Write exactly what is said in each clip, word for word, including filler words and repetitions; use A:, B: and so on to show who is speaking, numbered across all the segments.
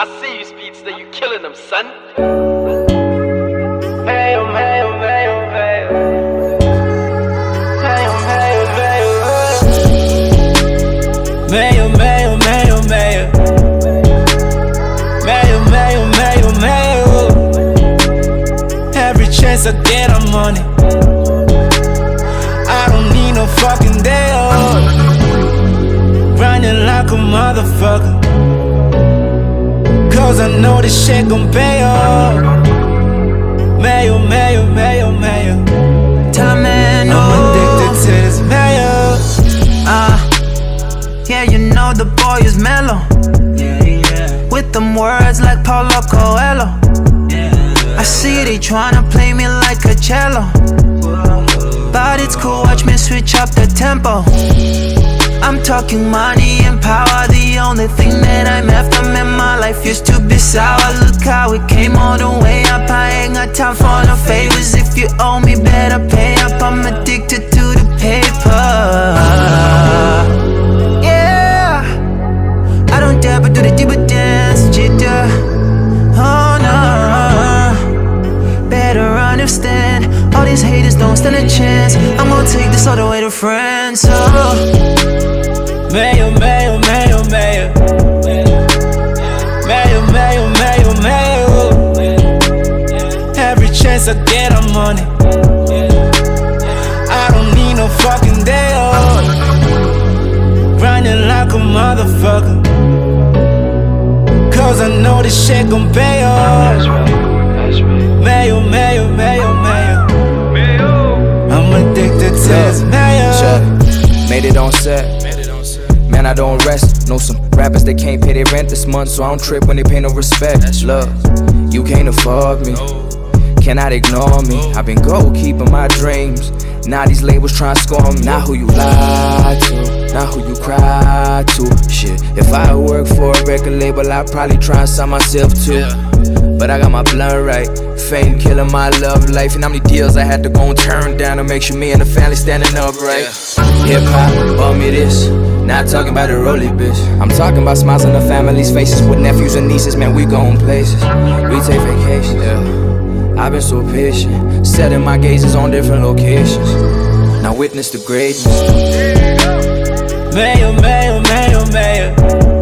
A: I see you, Speedster, you killing them, son.
B: Mayo, mayo, mayo, mayo. Mayo, mayo, mayo, mayo. Mayo, mayo, mayo, mayo. Mayo, mayo, mayo, mayo. Every chance I get, I'm on it. I don't need no fucking day off. Grinding like a motherfucker. Cause I know this shit gon' pay off. Mayo, mayo, mayo, mayo.
C: Time and
B: I'm addicted to this mayo.
C: Uh, yeah, you know the boy is mellow.
B: Yeah, yeah.
C: With them words like Paulo Coelho.
B: Yeah.
C: I see they tryna play me like a cello. But it's cool, watch me switch up the tempo. I'm talking money and power. The only thing that I'm after, man, my life used to be sour. Look how it came all the way up. I ain't got time for no favors. If you owe me, better pay up. I'm addicted to the paper. Yeah, I don't dare but do the dividends, jitter. Oh no, better understand. All these haters don't stand a chance. I'm gonna take this all the way to France. Oh.
B: Mayo, mayo, mayo, mayo. Mayo, mayo, mayo, mayo. Every chance I get, I'm on it. I don't need no fucking day off. Grinding like a motherfucker. Cause I know this shit gon' pay off. Mayo, mayo, mayo, mayo. I'm addicted to this mayo.
D: Made it on set. Man, I don't rest. Know some rappers that can't pay their rent this month, so I don't trip when they pay no respect. Look, you can't afford me, cannot ignore me. I've been gold keeping my dreams. Now these labels tryna score me. Not who you lie to, not who you cry to. Shit, if I work for a record label, I'd probably try and sign myself too. But I got my blunt right. Fame killing my love life. And how many deals I had to go and turn down to make sure me and the family standing upright. Hip hop bought me this. Not talking about a rolly bitch. I'm talking about smiles on the family's faces. With nephews and nieces, man, we going places. We take vacations, yeah. I've been so patient, setting my gazes on different locations. Now witness the greatness.
B: Mayo, mayo, mayo, mayo.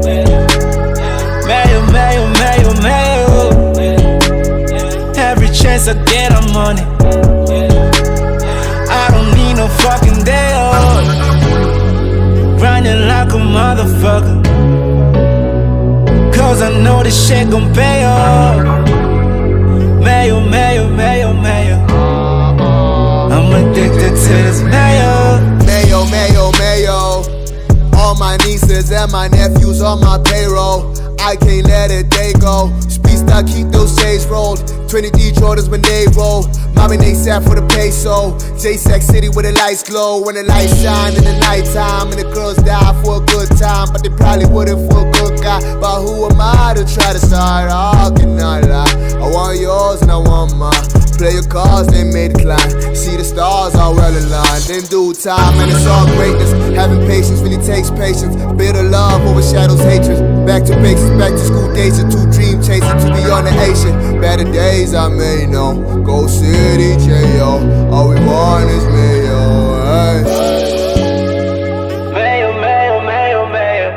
B: Mayo, mayo, mayo, mayo. Every chance I get, I'm on it. I don't need no fucking day off. Grinding like a motherfucker. Cause I know this shit gon' pay off. Mayo, mayo, mayo, mayo. I'm addicted to this mayo.
E: Mayo, mayo, mayo. All my nieces and my nephews on my payroll. I can't let a day go. Speedster, keep those shades rolled. twenty-three Jordans when they roll. Mommy they sat for the peso. J-Sack City where the lights glow. When the lights shine in the nighttime. And the girls die for a good time. But they probably wouldn't for a good guy. But who am I to try to start? I cannot lie. I want yours and I want mine. Play your cards, they may decline. See the stars all well aligned. Then due time, and it's all greatness. Having patience really takes patience. Bitter love overshadows hatred. Back to basics, back to school days. To dream chasing, to be on the Asian. Better days I may know. Go City, J O. All we want is mayo. Hey.
B: Mayo, mayo, mayo, mayo.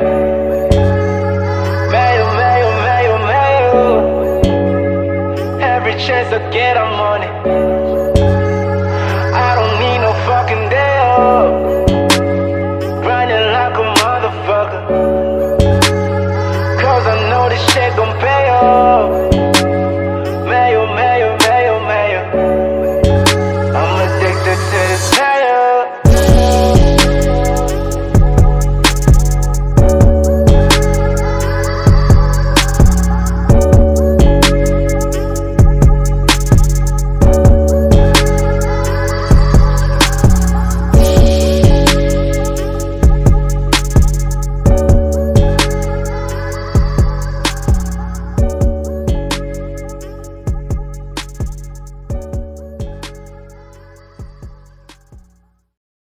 B: Mayo, mayo, mayo, mayo. Every chance I get, I'm